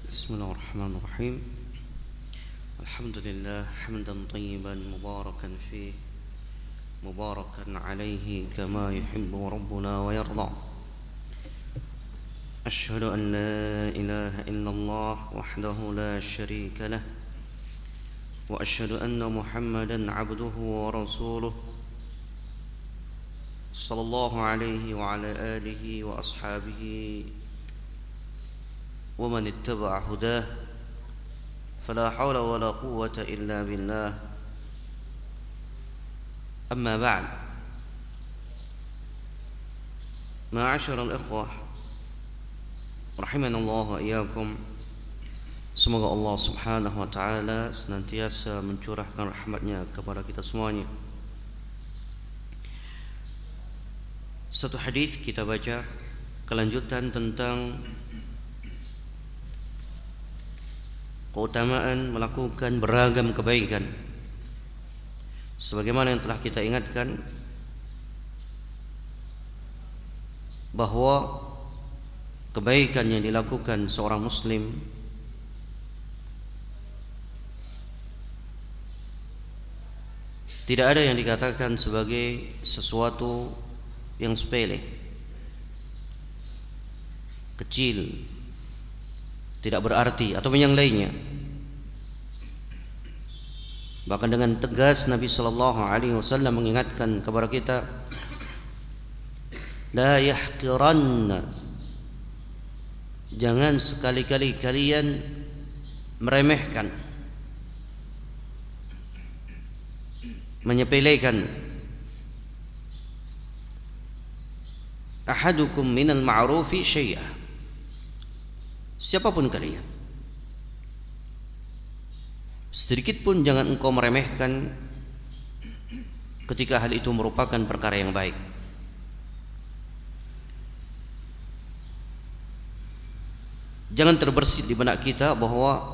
بسم الله الرحمن الرحيم. الحمد لله حمدا طيبا مباركا فيه مباركا عليه كما يحب ربنا ويرضى. أشهد أن لا إله إلا الله وحده لا شريك له وأشهد أن محمدا عبده ورسوله صلى الله عليه وعلى آله وأصحابه ومن اتبع هداه فلا حول ولا قوة إلا بالله. أما بعد، معاشر الإخوة rahimana Allah wa iyyakum. Semoga Allah Subhanahu wa taala senantiasa mencurahkan rahmatnya kepada kita semuanya. Satu hadis kita baca kelanjutan tentang keutamaan melakukan beragam kebaikan. Sebagaimana yang telah kita ingatkan bahwa kebaikan yang dilakukan seorang muslim tidak ada yang dikatakan sebagai sesuatu yang sepele, kecil, tidak berarti atau yang lainnya. Bahkan dengan tegas Nabi sallallahu alaihi wasallam mengingatkan kepada kita, la yahqiranna, jangan sekali-kali kalian meremehkan, menyepelekan ahadukum minal ma'rufi syai'a, siapapun kalian, sedikit pun jangan engkau meremehkan ketika hal itu merupakan perkara yang baik. Jangan terbersit di benak kita bahwa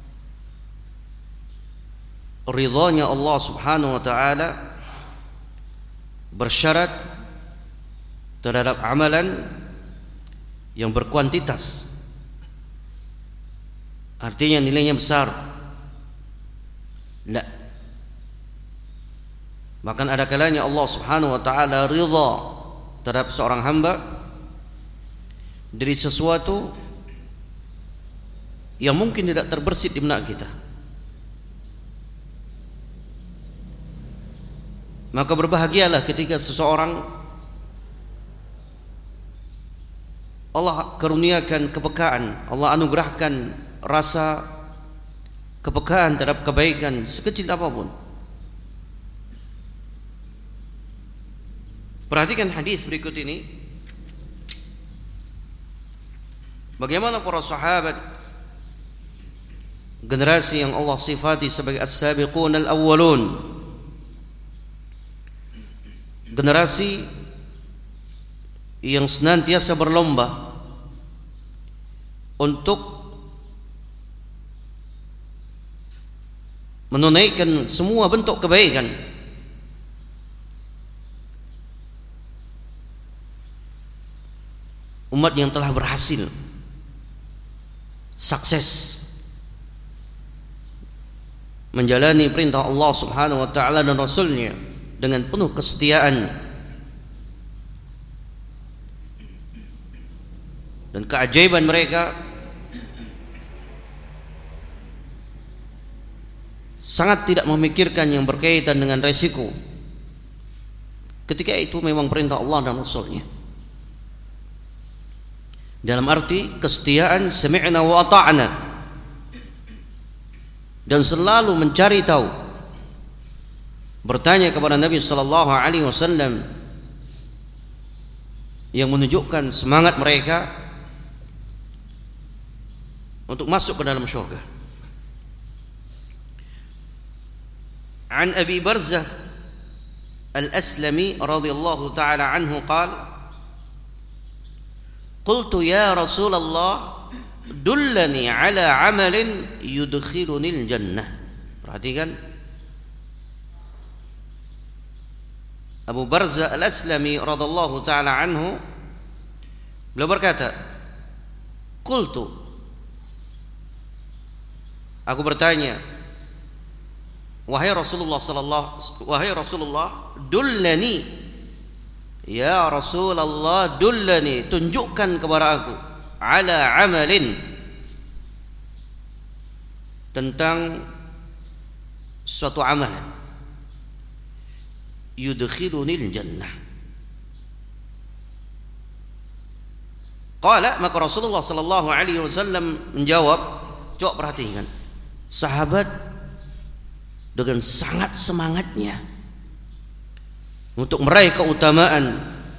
ridhanya Allah Subhanahu wa taala bersyarat terhadap amalan yang berkuantitas, artinya nilainya besar. La. Bahkan ada kalanya Allah Subhanahu wa taala ridha terhadap seorang hamba dari sesuatu yang mungkin tidak terbersit di benak kita. Maka berbahagialah ketika seseorang Allah karuniakan kepekaan, Allah anugerahkan rasa kepekaan terhadap kebaikan sekecil apapun. Perhatikan hadis berikut ini. Bagaimana para sahabat, generasi yang Allah sifati sebagai as-sabiqun al-awwalun, generasi yang senantiasa berlomba untuk menunaikan semua bentuk kebaikan. Umat yang telah berhasil, sukses menjalani perintah Allah Subhanahu wa taala dan Rasulnya dengan penuh kesetiaan dan keajaiban mereka sangat tidak memikirkan yang berkaitan dengan resiko. Ketika itu memang perintah Allah dan Rasulnya, dalam arti kesetiaan sami'na wa ata'na, dan selalu mencari tahu, bertanya kepada Nabi sallallahu alaihi wasallam, yang menunjukkan semangat mereka untuk masuk ke dalam syurga. An Abi Barzah Al-Aslami radhiyallahu ta'ala anhu qala, qultu ya Rasulullah dullani ala amalin yudkhilunil jannah. Perhatikan, Abu Barzah Al-Aslami radhiyallahu ta'ala anhu beliau berkata, qultu, Aku bertanya, wahai Rasulullah, dullani, ya Rasulullah, dullani, tunjukkan kepada aku, ala amalin, tentang suatu amalan, yudkhilunil jannah. Qala, maka Rasulullah sallallahu alaihi wasallam menjawab, coba perhatikan, sahabat dengan sangat semangatnya untuk meraih keutamaan,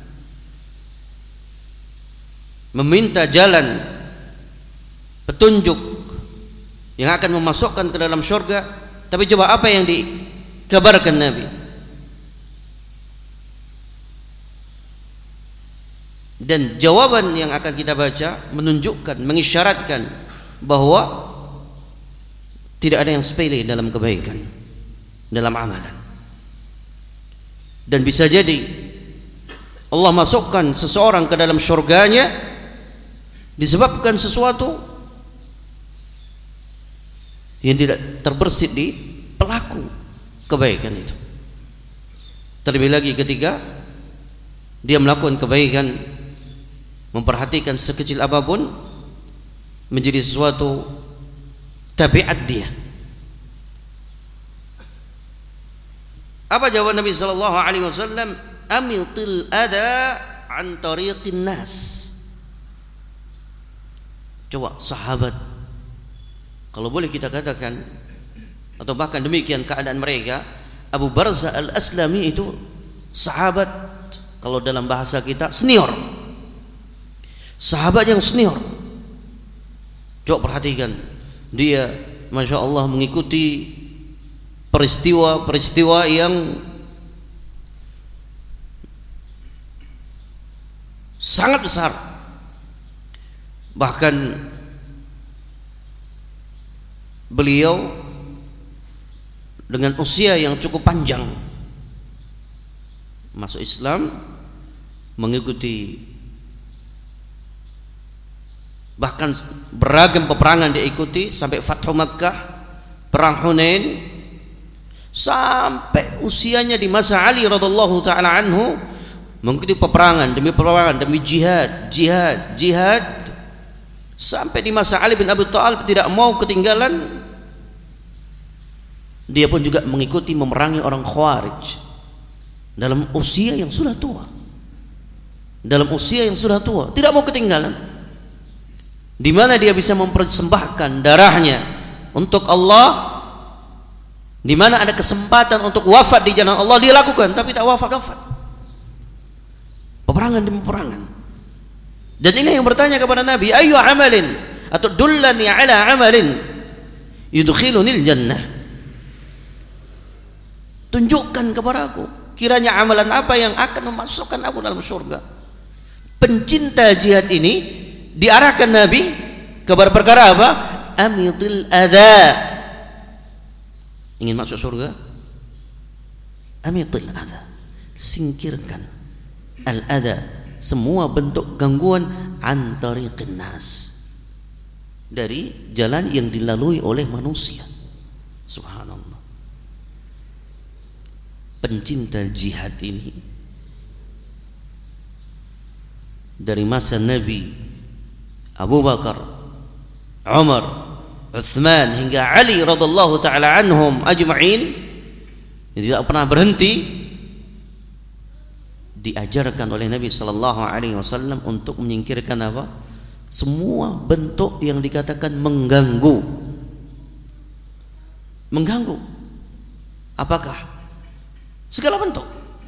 meminta jalan petunjuk yang akan memasukkan ke dalam surga. Tapi coba apa yang dikabarkan Nabi? Dan jawaban yang akan kita baca menunjukkan, mengisyaratkan bahwa tidak ada yang sepele dalam kebaikan, dalam amalan. Dan bisa jadi Allah masukkan seseorang ke dalam surganya disebabkan sesuatu yang tidak terbersit di pelaku kebaikan itu. Terlebih lagi ketika dia melakukan kebaikan, memperhatikan sekecil apapun menjadi sesuatu tabiat dia. Apa jawaban Nabi sallallahu alaihi wasallam? Amitil adha an tariqin nas. Coba sahabat, kalau boleh kita katakan, atau bahkan demikian keadaan mereka, Abu Barzah al-Aslami itu sahabat, kalau dalam bahasa kita senior, sahabat yang senior. Coba perhatikan, dia Masya Allah mengikuti peristiwa-peristiwa yang sangat besar. Bahkan beliau dengan usia yang cukup panjang masuk Islam, mengikuti bahkan beragam peperangan diikuti sampai Fathu Makkah, perang Hunain, sampai usianya di masa Ali radhiyallahu taala anhu mengikuti peperangan demi peperangan, demi jihad, sampai di masa Ali bin Abi Thalib tidak mau ketinggalan. Dia pun juga mengikuti memerangi orang Khawarij dalam usia yang sudah tua, tidak mau ketinggalan. Di mana dia bisa mempersembahkan darahnya untuk Allah, di mana ada kesempatan untuk wafat di jalan Allah, dia lakukan, tapi tak wafat. Peperangan demi peperangan. Dan ini yang bertanya kepada Nabi, ayu amalin, atau dullani ala amalin yudkhilunil jannah. Tunjukkan kepada aku, kiranya amalan apa yang akan memasukkan aku dalam surga. Pencinta jihad ini diarahkan Nabi kepada perkara apa? Amitil adha. Ingin masuk surga? Amitil adha, singkirkan al-adha, semua bentuk gangguan an tariqin nas, dari jalan yang dilalui oleh manusia. Subhanallah. Pencinta jihad ini dari masa Nabi, Abu Bakar, Umar, Uthman hingga Ali radhiyallahu taala anhum ajma'in, tidak pernah berhenti, diajarkan oleh Nabi sallallahu alaihi wasallam untuk menyingkirkan apa? Semua bentuk yang dikatakan mengganggu. Apakah? Segala bentuk.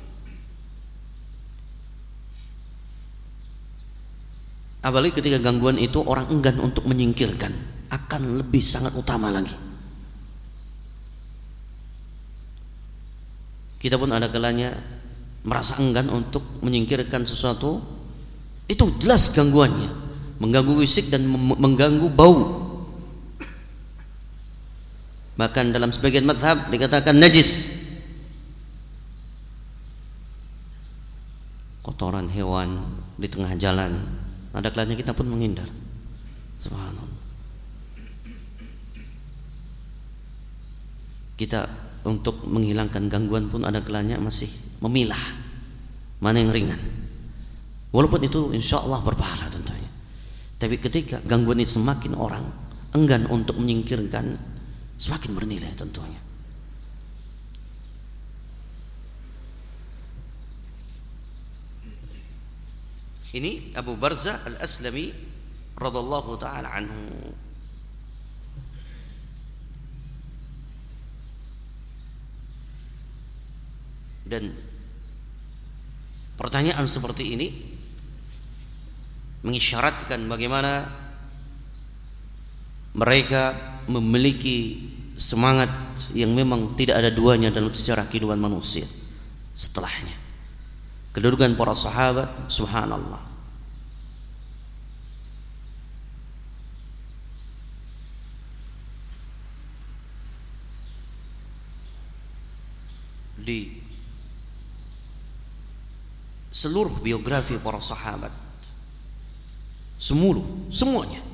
Apalagi ketika gangguan itu orang enggan untuk menyingkirkan, akan lebih sangat utama lagi. Kita pun ada kalanya merasa enggan untuk menyingkirkan sesuatu, itu jelas gangguannya, mengganggu fisik dan mengganggu bau. Bahkan dalam sebagian mazhab dikatakan najis. Kotoran hewan di tengah jalan, ada kalanya kita pun menghindar. Subhanallah. Kita untuk menghilangkan gangguan pun ada kalanya masih memilah mana yang ringan, walaupun itu insya Allah berpahala tentunya. Tapi ketika gangguan itu semakin orang enggan untuk menyingkirkan, semakin bernilai tentunya. Ini Abu Barzah Al-Aslami radhiyallahu taala anhu. Dan pertanyaan seperti ini mengisyaratkan bagaimana mereka memiliki semangat yang memang tidak ada duanya dalam sejarah kehidupan manusia setelahnya. Kedudukan para sahabat, subhanallah, di seluruh biografi para sahabat, semuanya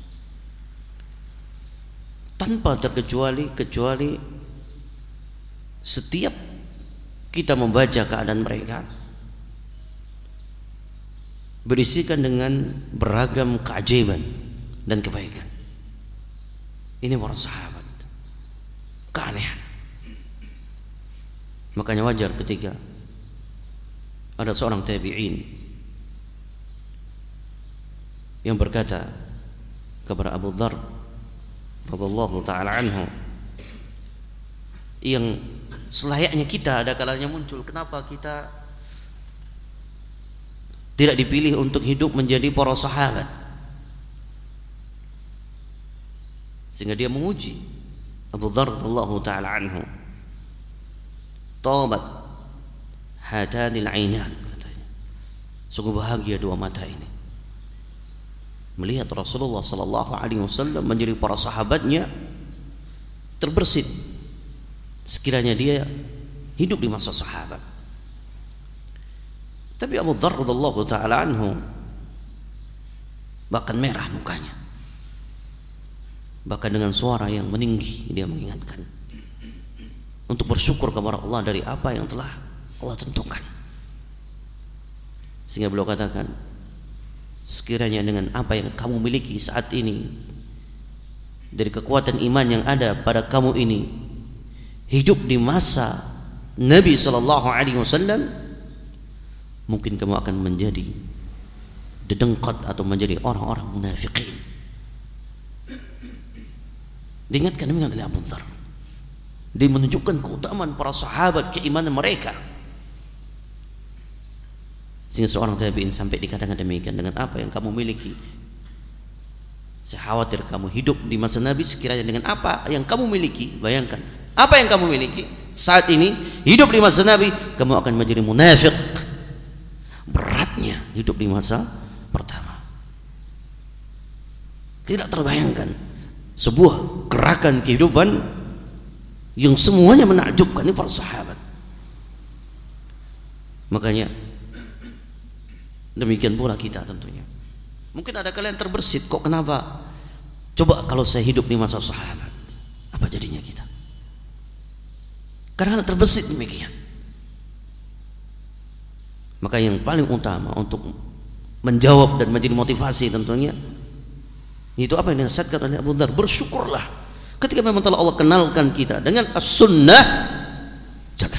tanpa terkecuali, setiap kita membaca keadaan mereka berisikan dengan beragam keajaiban dan kebaikan. Ini para sahabat, keanehan. Makanya wajar ketika ada seorang tabi'in yang berkata kepada Abu Dzar radhiyallahu taala anhu, yang selayaknya kita ada kalanya muncul, kenapa kita tidak dipilih untuk hidup menjadi para sahabat? Sehingga dia menguji Abu Dzar radhiyallahu taala anhu, tabat hatanil ainan, katanya, sungguh bahagia dua mata ini melihat Rasulullah sallallahu alaihi wasallam menjadi para sahabatnya terbersit sekiranya dia hidup di masa sahabat. Tapi Abu Dzar radhiyallahu taala anhu bahkan merah mukanya, bahkan dengan suara yang meninggi dia mengingatkan untuk bersyukur kepada Allah dari apa yang telah Allah tentukan. Sehingga beliau katakan, sekiranya dengan apa yang kamu miliki saat ini, dari kekuatan iman yang ada pada kamu ini, hidup di masa Nabi sallallahu alaihi wasallam, mungkin kamu akan menjadi dedengkot atau menjadi orang-orang munafikin. Diingatkan dengan oleh Abu Dzar. Dia menunjukkan keutamaan para sahabat, keimanan mereka. Sehingga seorang tabi'in sampai dikatakan demikian, dengan apa yang kamu miliki, saya khawatir kamu hidup di masa Nabi sekiranya dengan apa yang kamu miliki. Bayangkan apa yang kamu miliki saat ini, hidup di masa Nabi, kamu akan menjadi munafik. Beratnya hidup di masa pertama. Tidak terbayangkan sebuah gerakan kehidupan yang semuanya menakjubkan, ini para sahabat. Makanya demikian pula kita tentunya. Mungkin ada kalian terbersit, kok kenapa? Coba kalau saya hidup di masa sahabat, apa jadinya kita? Karena terbersit demikian. Maka yang paling utama untuk menjawab dan menjadi motivasi tentunya, itu apa yang dinasihatkan oleh Abu Dzar, bersyukurlah ketika memang telah Allah kenalkan kita dengan as-sunnah, jaga.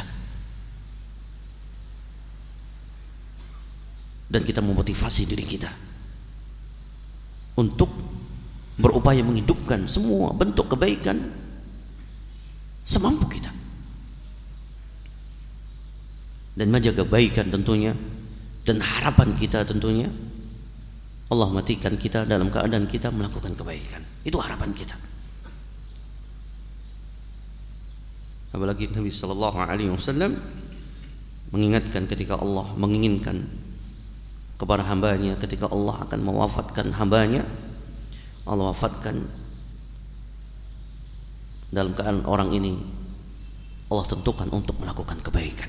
Dan kita memotivasi diri kita untuk berupaya menghidupkan semua bentuk kebaikan semampu kita, dan menjaga kebaikan tentunya, dan harapan kita tentunya Allah matikan kita dalam keadaan kita melakukan kebaikan. Itu harapan kita. Apalagi Nabi sallallahu alaihi wasallam mengingatkan ketika Allah menginginkan kepada hambanya, ketika Allah akan mewafatkan hambanya, Allah wafatkan dalam keadaan orang ini Allah tentukan untuk melakukan kebaikan.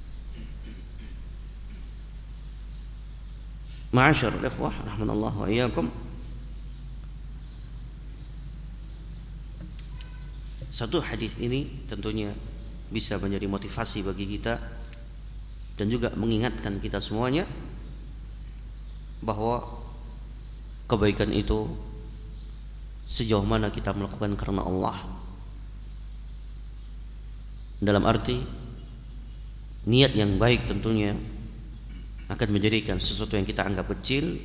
Ma'asyarul ikhwah rahimanallahu wa iyyakum. Satu hadis ini tentunya bisa menjadi motivasi bagi kita dan juga mengingatkan kita semuanya bahwa kebaikan itu sejauh mana kita melakukan karena Allah, dalam arti niat yang baik tentunya akan menjadikan sesuatu yang kita anggap kecil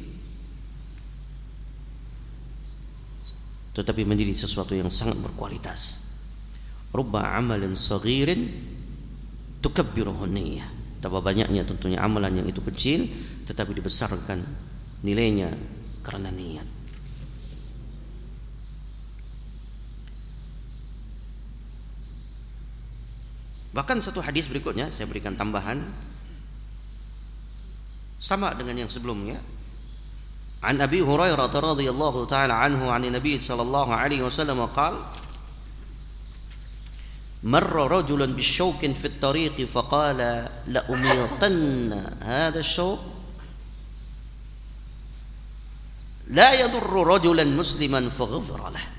tetapi menjadi sesuatu yang sangat berkualitas. Rubba amalin saghirin tukabbiruhu niyyah. Betapa banyaknya tentunya amalan yang itu kecil tetapi dibesarkan nilainya karena niat. Bahkan satu hadis berikutnya saya berikan tambahan sama dengan yang sebelumnya. An Abi Hurairah radhiyallahu taala anhu 'an Nabi sallallahu alaihi wasallam qala marra rajulun bisyaukin fit tariqi faqala la umitanna hadha asyauk la yadurru rajulan musliman faghfira lah.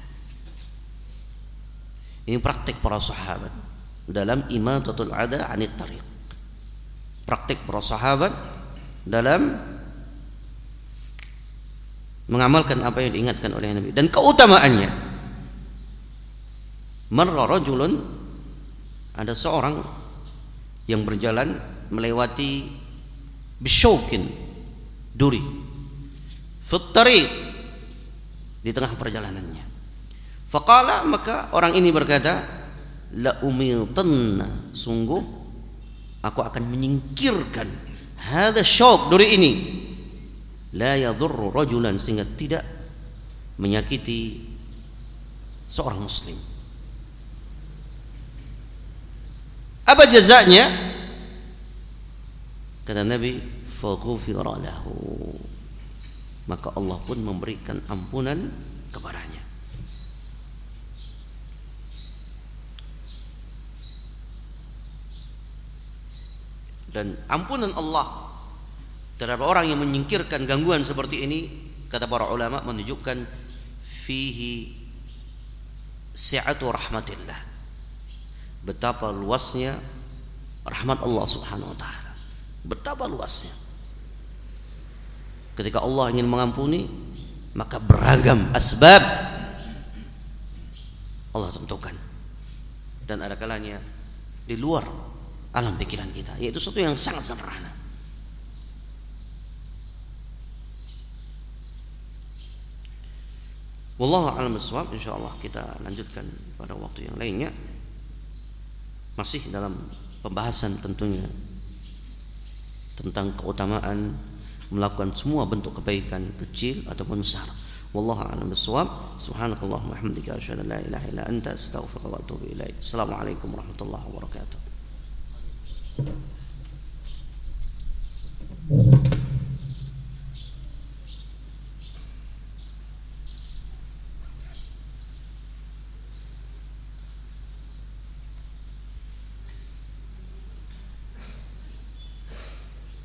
Ini praktik para sahabat dalam imatatul adha 'anit tariq. Praktik para sahabat dalam mengamalkan apa yang diingatkan oleh Nabi dan keutamaannya. Marra rajulun, ada seorang yang berjalan melewati bisyaukin, duri, fit tariq, di tengah perjalanannya. Faqala, maka orang ini berkata, la umitanna, sungguh aku akan menyingkirkan hadza syauk, duri ini, la yadurru rajulan, sehingga tidak menyakiti seorang muslim. Apa jazanya? Kata Nabi, faghfira lahu, maka Allah pun memberikan ampunan kepadanya. Dan ampunan Allah terhadap orang yang menyingkirkan gangguan seperti ini, kata para ulama, menunjukkan fihi si'atu rahmatillah, betapa luasnya rahmat Allah subhanahu wa ta'ala, betapa luasnya. Ketika Allah ingin mengampuni, maka beragam asbab Allah tentukan, dan ada kalanya di luar alam pikiran kita, yaitu sesuatu yang sangat sederhana. Wallahu a'lam bishawab. Insyaallah kita lanjutkan pada waktu yang lainnya, masih dalam pembahasan tentunya tentang keutamaan melakukan semua bentuk kebaikan kecil ataupun besar. Wallahu a'lam bishawab. Subhanakallahumma wa bihamdika asyhadu an la ilaha illa anta astaghfiruka wa atubu ilaik. Assalamualaikum warahmatullahi wabarakatuh.